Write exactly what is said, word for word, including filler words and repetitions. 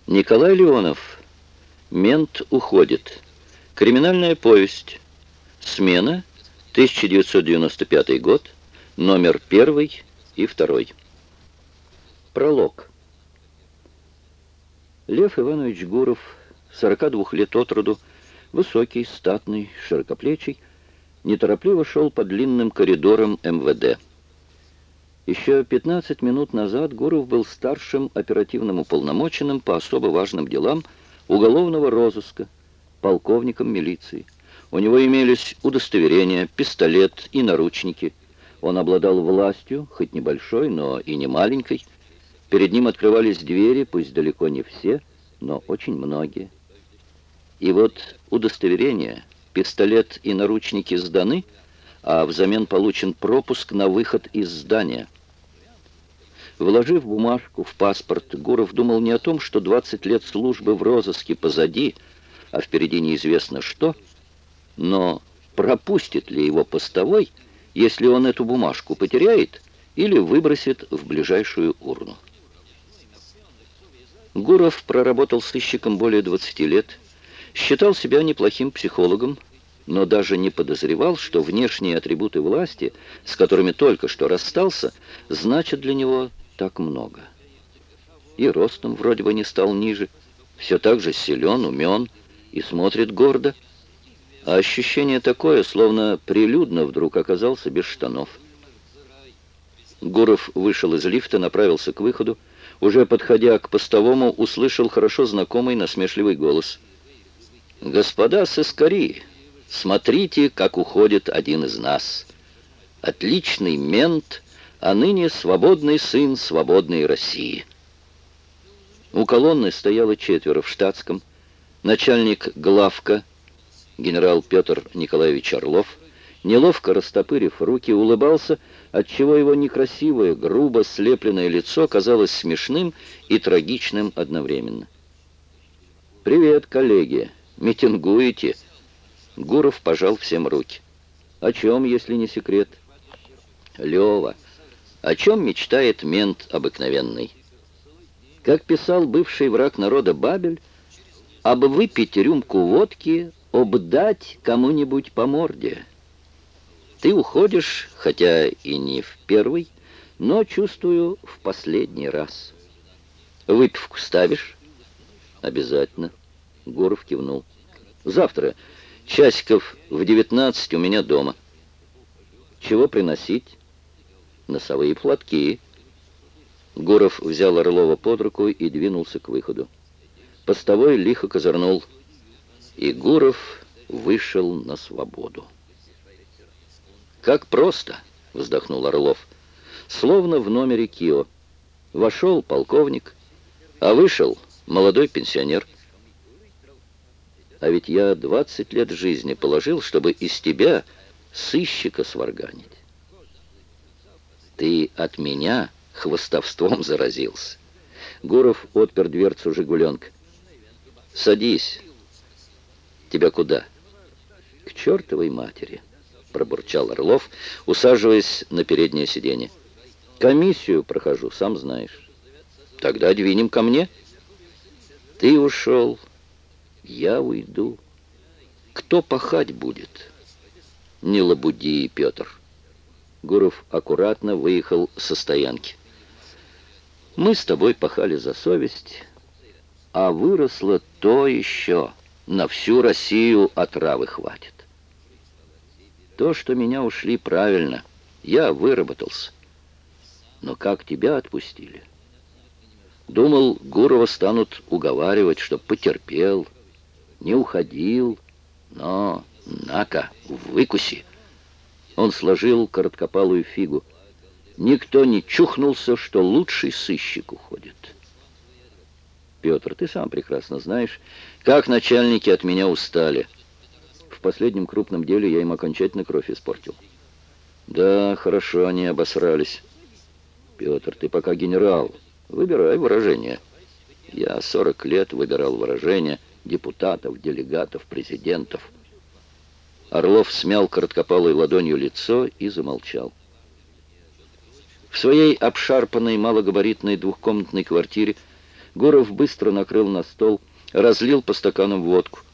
Николай Леонов. Мент уходит. Криминальная повесть. Смена. тысяча девятьсот девяносто пятый год. Номер первый и второй. Пролог. Лев Иванович Гуров, сорока двух лет от роду, высокий, статный, широкоплечий, неторопливо шел по длинным коридорам эм вэ дэ. Еще пятнадцать минут назад Гуров был старшим оперативным уполномоченным по особо важным делам уголовного розыска, полковником милиции. У него имелись удостоверения, пистолет и наручники. Он обладал властью, хоть небольшой, но и не маленькой. Перед ним открывались двери, пусть далеко не все, но очень многие. И вот удостоверение, пистолет и наручники сданы, а взамен получен пропуск на выход из здания. Вложив бумажку в паспорт, Гуров думал не о том, что двадцать лет службы в розыске позади, а впереди неизвестно что, но пропустит ли его постовой, если он эту бумажку потеряет или выбросит в ближайшую урну. Гуров проработал сыщиком более двадцати лет, считал себя неплохим психологом, но даже не подозревал, что внешние атрибуты власти, с которыми только что расстался, значат для него так много. И ростом вроде бы не стал ниже, все так же силен, умен и смотрит гордо, а ощущение такое, словно прилюдно вдруг оказался без штанов. Гуров вышел из лифта, направился к выходу, уже подходя к постовому, услышал хорошо знакомый насмешливый голос. «Господа сыскари, смотрите, как уходит один из нас. Отличный мент, а ныне свободный сын свободной России». У колонны стояло четверо в штатском. Начальник главка, генерал Петр Николаевич Орлов, неловко растопырив руки, улыбался, отчего его некрасивое, грубо слепленное лицо казалось смешным и трагичным одновременно. «Привет, коллеги! Митингуете?» Гуров пожал всем руки. «О чем, если не секрет?» «Лева, о чем мечтает мент обыкновенный? Как писал бывший враг народа Бабель, об выпить рюмку водки, обдать кому-нибудь по морде. Ты уходишь, хотя и не в первый, но, чувствую, в последний раз. Выпивку ставишь?» «Обязательно». Гуров кивнул. «Завтра, часиков в девятнадцать у меня дома. Чего приносить?» «Носовые платки». Гуров взял Орлова под руку и двинулся к выходу. Постовой лихо козырнул, и Гуров вышел на свободу. «Как просто!» — вздохнул Орлов. «Словно в номере КИО. Вошел полковник, а вышел молодой пенсионер. А ведь я двадцать лет жизни положил, чтобы из тебя сыщика сварганить. Ты от меня хвастовством заразился». Гуров отпер дверцу «Жигуленка». «Садись. Тебя куда?» «К чертовой матери», — пробурчал Орлов, усаживаясь на переднее сиденье. «Комиссию прохожу, сам знаешь». «Тогда двинем ко мне». «Ты ушел, я уйду. Кто пахать будет?» «Не лабуди, Петр». Гуров аккуратно выехал со стоянки. «Мы с тобой пахали за совесть, а выросло то еще, на всю Россию отравы хватит. То, что меня ушли, правильно, я выработался. Но как тебя отпустили? Думал, Гурова станут уговаривать, чтоб потерпел, не уходил, но на-ка, выкуси». Он сложил короткопалую фигу. «Никто не чухнулся, что лучший сыщик уходит». «Петр, ты сам прекрасно знаешь, как начальники от меня устали. В последнем крупном деле я им окончательно кровь испортил». «Да, хорошо они обосрались». «Петр, ты пока генерал, выбирай выражение». «Я сорок лет выбирал выражения депутатов, делегатов, президентов». Орлов смял короткопалой ладонью лицо и замолчал. В своей обшарпанной малогабаритной двухкомнатной квартире Гуров быстро накрыл на стол, разлил по стаканам водку.